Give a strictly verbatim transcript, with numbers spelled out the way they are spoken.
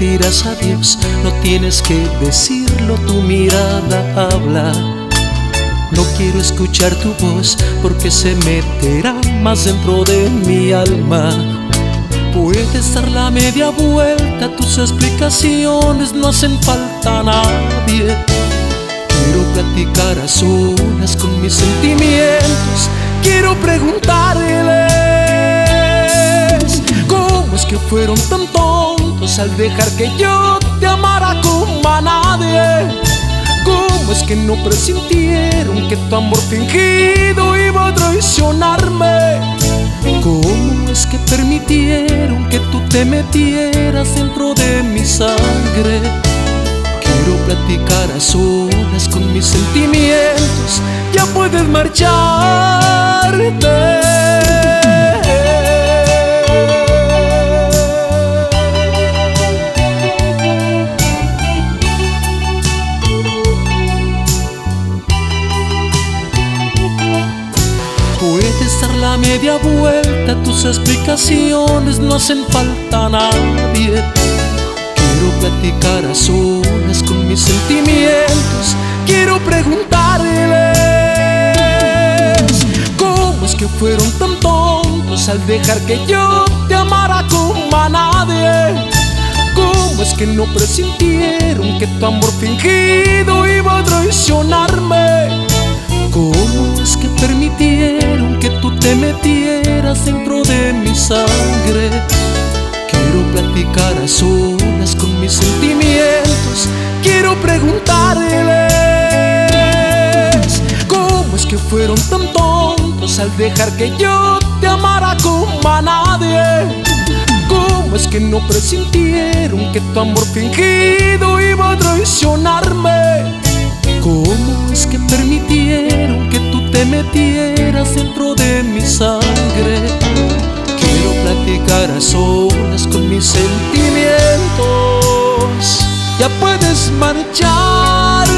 dirás adiós, no tienes que decirlo, tu mirada habla. No quiero escuchar tu voz porque se meterá más dentro de mi alma. Puedes dar la media vuelta, tus explicaciones no hacen falta a nadie. Quiero platicar a solas con mis sentimientos, quiero preguntarles cómo es que fueron tan tontos al dejar que yo te amara como a nadie. ¿Cómo es que no presintieron que tu amor fingido iba a traicionarme? ¿Cómo es que permitieron que tú te metieras dentro de mi sangre? Quiero platicar a solas con mis sentimientos, ya puedes marcharte. Puedes dar la media vuelta, tus explicaciones no hacen falta a nadie. Quiero platicar a solas con mis sentimientos, quiero preguntarles cómo es que fueron tan tontos al dejar que yo te amara como a nadie. ¿Cómo es que no presintieron que tu amor fingido iba a traicionarme? ¿Cómo es que permitieron que tú te metieras dentro de mi sangre? Quiero platicar a solas con mis sentimientos, quiero preguntarles cómo es que fueron tan tontos al dejar que yo te amara como a nadie. ¿Cómo es que no presintieron que tu amor fingido iba a traicionarme? ¿Cómo es que permitieron que tú te metieras dentro de mi sangre? Quiero platicar a solas con mis sentimientos, ya puedes marchar.